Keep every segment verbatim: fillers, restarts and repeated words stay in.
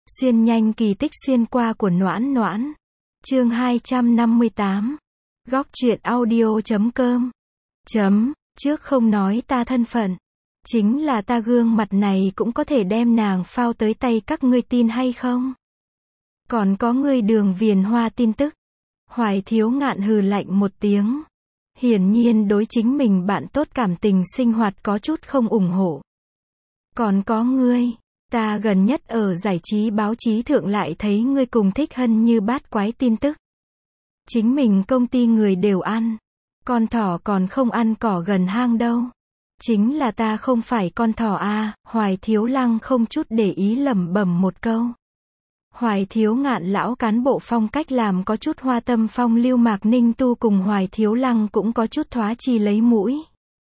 Xuyên nhanh kỳ tích xuyên qua của Noãn Noãn. Chương hai trăm năm mươi tám. Góc truyện audio chấm com. Chấm, trước không nói ta thân phận. Chính là ta gương mặt này cũng có thể đem nàng phao tới tay các ngươi tin hay không? Còn có ngươi Đường Viền Hoa tin tức. Hoài Thiếu Ngạn hừ lạnh một tiếng. Hiển nhiên đối chính mình bạn tốt cảm tình sinh hoạt có chút không ủng hộ. Còn có ngươi, ta gần nhất ở giải trí báo chí thượng lại thấy ngươi cùng Thích Hân như bát quái tin tức. Chính mình công ty người đều ăn. Con thỏ còn không ăn cỏ gần hang đâu. Chính là ta không phải con thỏ a. Hoài Thiếu Lăng không chút để ý lẩm bẩm một câu. Hoài Thiếu Ngạn lão cán bộ phong cách làm có chút hoa tâm phong lưu, Mạc Ninh Tu cùng Hoài Thiếu Lăng cũng có chút thoá chi lấy mũi.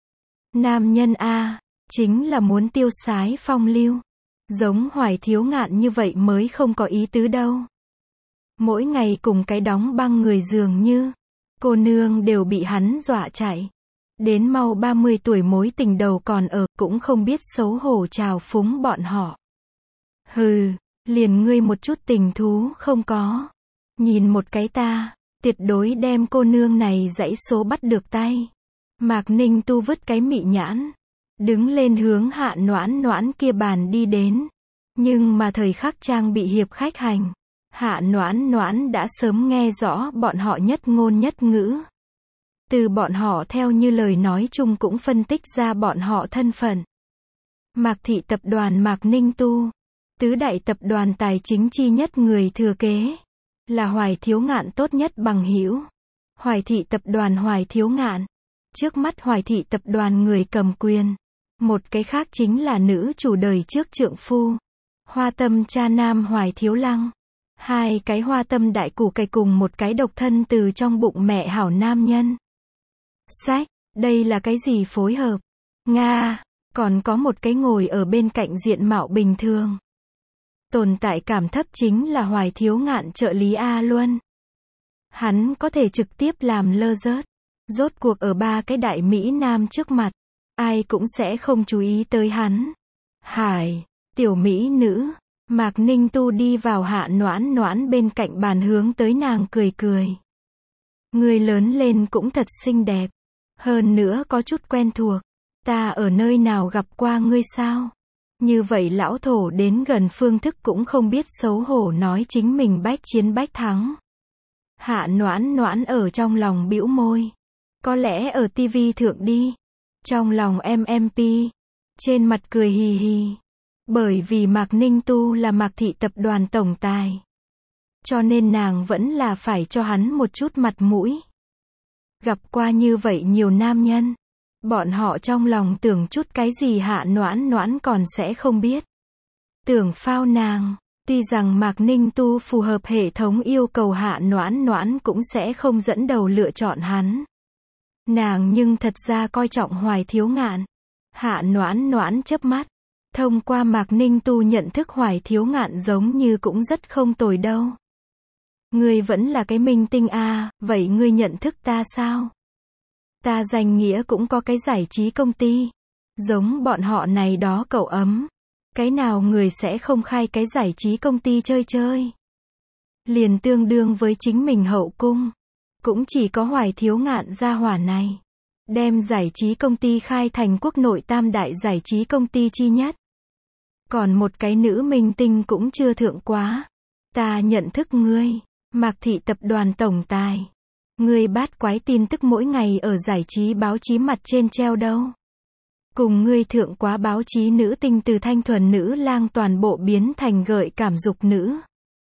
Nam nhân a, chính là muốn tiêu sái phong lưu. Giống Hoài Thiếu Ngạn như vậy mới không có ý tứ đâu. Mỗi ngày cùng cái đóng băng người dường như. Cô nương đều bị hắn dọa chạy. Đến mau ba mươi tuổi mối tình đầu còn ở, cũng không biết xấu hổ chào phúng bọn họ. Hừ, liền ngươi một chút tình thú không có. Nhìn một cái ta, tuyệt đối đem cô nương này dãy số bắt được tay. Mạc Ninh Tu vứt cái mị nhãn. Đứng lên hướng Hạ Noãn Noãn kia bàn đi đến. Nhưng mà thời khắc trang bị hiệp khách hành. Hạ Noãn Noãn đã sớm nghe rõ bọn họ nhất ngôn nhất ngữ. Từ bọn họ theo như lời nói chung cũng phân tích ra bọn họ thân phận. Mạc Thị Tập đoàn Mạc Ninh Tu. Tứ đại tập đoàn tài chính chi nhất người thừa kế. Là Hoài Thiếu Ngạn tốt nhất bằng hữu. Hoài Thị Tập đoàn Hoài Thiếu Ngạn. Trước mắt Hoài Thị Tập đoàn người cầm quyền. Một cái khác chính là nữ chủ đời trước trượng phu. Hoa tâm cha nam Hoài Thiếu Lăng. Hai cái hoa tâm đại củ cải cùng một cái độc thân từ trong bụng mẹ hảo nam nhân. Sách, đây là cái gì phối hợp? Nga, còn có một cái ngồi ở bên cạnh diện mạo bình thường. Tồn tại cảm thấp chính là Hoài Thiếu Ngạn trợ lý A Luân. Hắn có thể trực tiếp làm lơ rớt. Rốt cuộc ở ba cái đại Mỹ Nam trước mặt. Ai cũng sẽ không chú ý tới hắn. Hải, tiểu Mỹ nữ. Mạc Ninh Tu đi vào Hạ Noãn Noãn bên cạnh bàn hướng tới nàng cười cười. Ngươi lớn lên cũng thật xinh đẹp. Hơn nữa có chút quen thuộc. Ta ở nơi nào gặp qua ngươi sao? Như vậy lão thổ đến gần phương thức cũng không biết xấu hổ nói chính mình bách chiến bách thắng. Hạ Noãn Noãn ở trong lòng bĩu môi. Có lẽ ở tivi thượng đi. Trong lòng em em pê. Trên mặt cười hì hì. Bởi vì Mạc Ninh Tu là Mạc Thị Tập đoàn tổng tài. Cho nên nàng vẫn là phải cho hắn một chút mặt mũi. Gặp qua như vậy nhiều nam nhân. Bọn họ trong lòng tưởng chút cái gì Hạ Noãn Noãn còn sẽ không biết. Tưởng phao nàng. Tuy rằng Mạc Ninh Tu phù hợp hệ thống yêu cầu, Hạ Noãn Noãn cũng sẽ không dẫn đầu lựa chọn hắn. Nàng nhưng thật ra coi trọng Hoài Thiếu Ngạn. Hạ Noãn Noãn chớp mắt. Thông qua Mạc Ninh Tu nhận thức Hoài Thiếu Ngạn giống như cũng rất không tồi đâu. Ngươi vẫn là cái minh tinh a, vậy ngươi nhận thức ta sao? Ta danh nghĩa cũng có cái giải trí công ty. Giống bọn họ này đó cậu ấm. Cái nào người sẽ không khai cái giải trí công ty chơi chơi? Liền tương đương với chính mình hậu cung. Cũng chỉ có Hoài Thiếu Ngạn gia hỏa này. Đem giải trí công ty khai thành quốc nội tam đại giải trí công ty chi nhất. Còn một cái nữ minh tinh cũng chưa thượng quá. Ta nhận thức ngươi. Mạc Thị Tập đoàn tổng tài. Ngươi bát quái tin tức mỗi ngày ở giải trí báo chí mặt trên treo đâu. Cùng ngươi thượng quá báo chí nữ tinh từ thanh thuần nữ lang toàn bộ biến thành gợi cảm dục nữ.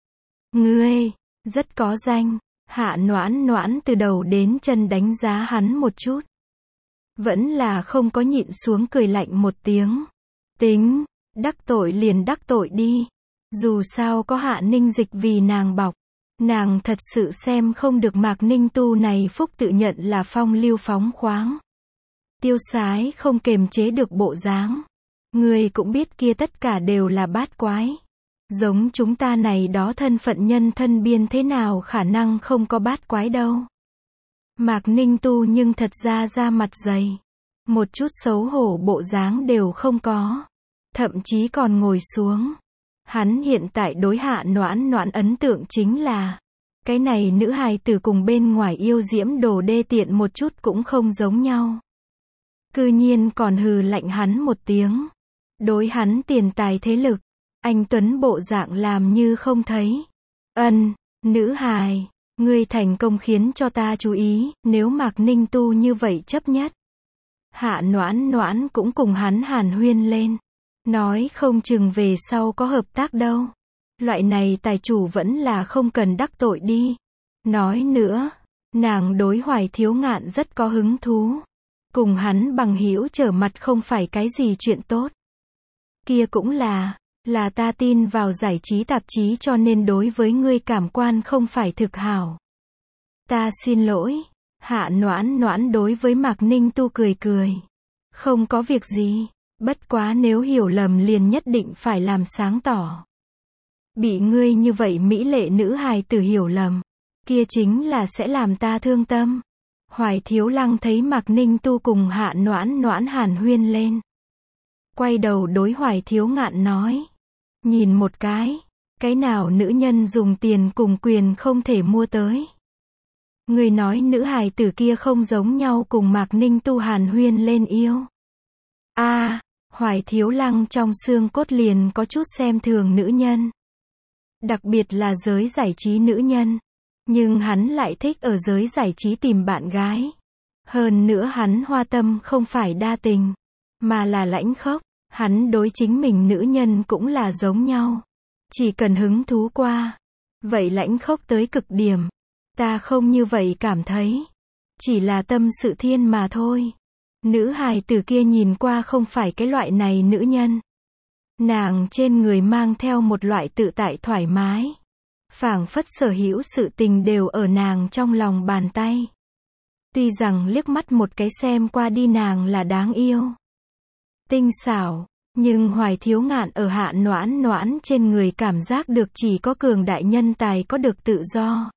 Ngươi, rất có danh. Hạ Noãn Noãn từ đầu đến chân đánh giá hắn một chút. Vẫn là không có nhịn xuống cười lạnh một tiếng. Tính, đắc tội liền đắc tội đi. Dù sao có Hạ Ninh Dịch vì nàng bọc. Nàng thật sự xem không được Mạc Ninh Tu này phúc tự nhận là phong lưu phóng khoáng. Tiêu sái không kềm chế được bộ dáng. Người cũng biết kia tất cả đều là bát quái. Giống chúng ta này đó thân phận nhân thân biên thế nào khả năng không có bát quái đâu. Mạc Ninh Tu nhưng thật ra da mặt dày. Một chút xấu hổ bộ dáng đều không có. Thậm chí còn ngồi xuống. Hắn hiện tại đối Hạ Noãn Noãn ấn tượng chính là, cái này nữ hài tử cùng bên ngoài yêu diễm đồ đê tiện một chút cũng không giống nhau. Cư nhiên còn hừ lạnh hắn một tiếng. Đối hắn tiền tài thế lực, anh Tuấn bộ dạng làm như không thấy. Ân, nữ hài, ngươi thành công khiến cho ta chú ý, nếu Mạc Ninh Tu như vậy chấp nhất. Hạ Noãn Noãn cũng cùng hắn hàn huyên lên. Nói không chừng về sau có hợp tác đâu. Loại này tài chủ vẫn là không cần đắc tội đi. Nói nữa, nàng đối Hoài Thiếu Ngạn rất có hứng thú. Cùng hắn bằng hữu trở mặt không phải cái gì chuyện tốt. Kia cũng là, là ta tin vào giải trí tạp chí cho nên đối với ngươi cảm quan không phải thực hảo. Ta xin lỗi. Hạ Noãn Noãn đối với Mạc Ninh Tu cười cười. Không có việc gì, bất quá nếu hiểu lầm liền nhất định phải làm sáng tỏ. Bị ngươi như vậy mỹ lệ nữ hài tử hiểu lầm, kia chính là sẽ làm ta thương tâm. Hoài Thiếu Lăng thấy Mạc Ninh Tu cùng Hạ Noãn Noãn hàn huyên lên. Quay đầu đối Hoài Thiếu Ngạn nói. Nhìn một cái, cái nào nữ nhân dùng tiền cùng quyền không thể mua tới. Người nói nữ hài tử kia không giống nhau cùng Mạc Ninh Tu hàn huyên lên yêu. A, à, Hoài Thiếu Lăng trong xương cốt liền có chút xem thường nữ nhân. Đặc biệt là giới giải trí nữ nhân. Nhưng hắn lại thích ở giới giải trí tìm bạn gái. Hơn nữa hắn hoa tâm không phải đa tình, mà là lãnh khốc. Hắn đối chính mình nữ nhân cũng là giống nhau. Chỉ cần hứng thú qua. Vậy lãnh khốc tới cực điểm. Ta không như vậy cảm thấy. Chỉ là tâm sự thiên mà thôi. Nữ hài tử kia nhìn qua không phải cái loại này nữ nhân. Nàng trên người mang theo một loại tự tại thoải mái. Phảng phất sở hữu sự tình đều ở nàng trong lòng bàn tay. Tuy rằng liếc mắt một cái xem qua đi nàng là đáng yêu, tinh xảo, nhưng Hoài Thiếu Ngạn ở Hạ Noãn Noãn trên người cảm giác được chỉ có cường đại nhân tài có được tự do.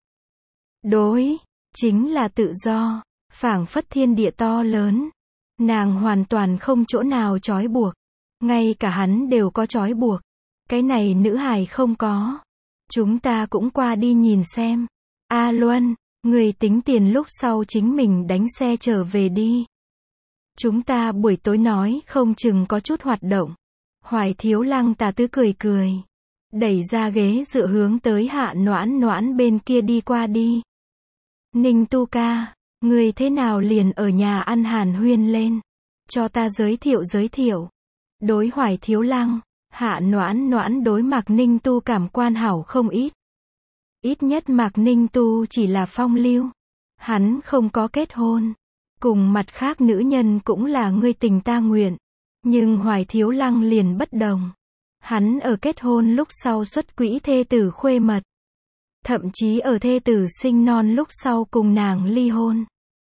Đối, chính là tự do, phảng phất thiên địa to lớn. Nàng hoàn toàn không chỗ nào trói buộc. Ngay cả hắn đều có trói buộc. Cái này nữ hài không có. Chúng ta cũng qua đi nhìn xem. A Luân, người tính tiền lúc sau chính mình đánh xe trở về đi. Chúng ta buổi tối nói không chừng có chút hoạt động. Hoài Thiếu Lăng tà tứ cười cười. Đẩy ra ghế dựa hướng tới Hạ Noãn Noãn bên kia đi qua đi. Ninh Tu ca, người thế nào liền ở nhà ăn hàn huyên lên. Cho ta giới thiệu giới thiệu. Đối Hoài Thiếu Lăng, Hạ Noãn Noãn đối Mạc Ninh Tu cảm quan hảo không ít. Ít nhất Mạc Ninh Tu chỉ là phong lưu. Hắn không có kết hôn. Cùng mặt khác nữ nhân cũng là ngươi tình ta nguyện. Nhưng Hoài Thiếu Lăng liền bất đồng. Hắn ở kết hôn lúc sau xuất quỹ thê tử khuê mật. Thậm chí ở thê tử sinh non lúc sau cùng nàng ly hôn.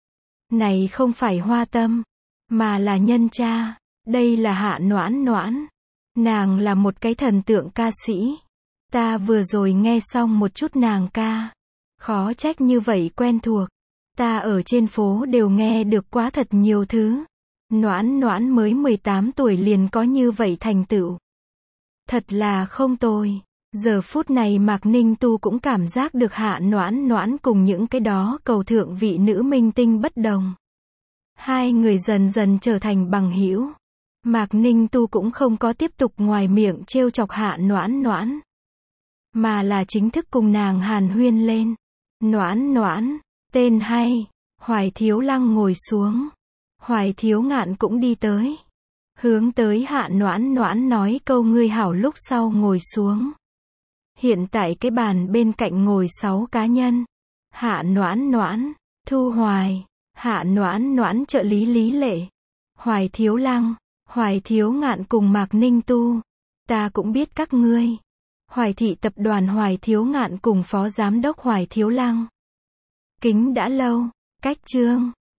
Này không phải hoa tâm, mà là nhân cha. Đây là Hạ Noãn Noãn. Nàng là một cái thần tượng ca sĩ. Ta vừa rồi nghe xong một chút nàng ca. Khó trách như vậy quen thuộc. Ta ở trên phố đều nghe được quá thật nhiều thứ. Noãn Noãn mới mười tám tuổi liền có như vậy thành tựu. Thật là không tồi. Giờ phút này Mạc Ninh Tu cũng cảm giác được Hạ Noãn Noãn cùng những cái đó cầu thượng vị nữ minh tinh bất đồng. Hai người dần dần trở thành bằng hữu. Mạc Ninh Tu cũng không có tiếp tục ngoài miệng trêu chọc Hạ Noãn Noãn, mà là chính thức cùng nàng hàn huyên lên. Noãn Noãn, tên hay. Hoài Thiếu Lăng ngồi xuống. Hoài Thiếu Ngạn cũng đi tới. Hướng tới Hạ Noãn Noãn nói câu ngươi hảo lúc sau ngồi xuống. Hiện tại cái bàn bên cạnh ngồi sáu cá nhân. Hạ Noãn Noãn, Thu Hoài, Hạ Noãn Noãn trợ lý Lý Lệ, Hoài Thiếu Lăng, Hoài Thiếu Ngạn cùng Mạc Ninh Tu. Ta cũng biết các ngươi. Hoài thị tập đoàn Hoài Thiếu Ngạn cùng phó giám đốc Hoài Thiếu Lăng. Kính đã lâu, cách chương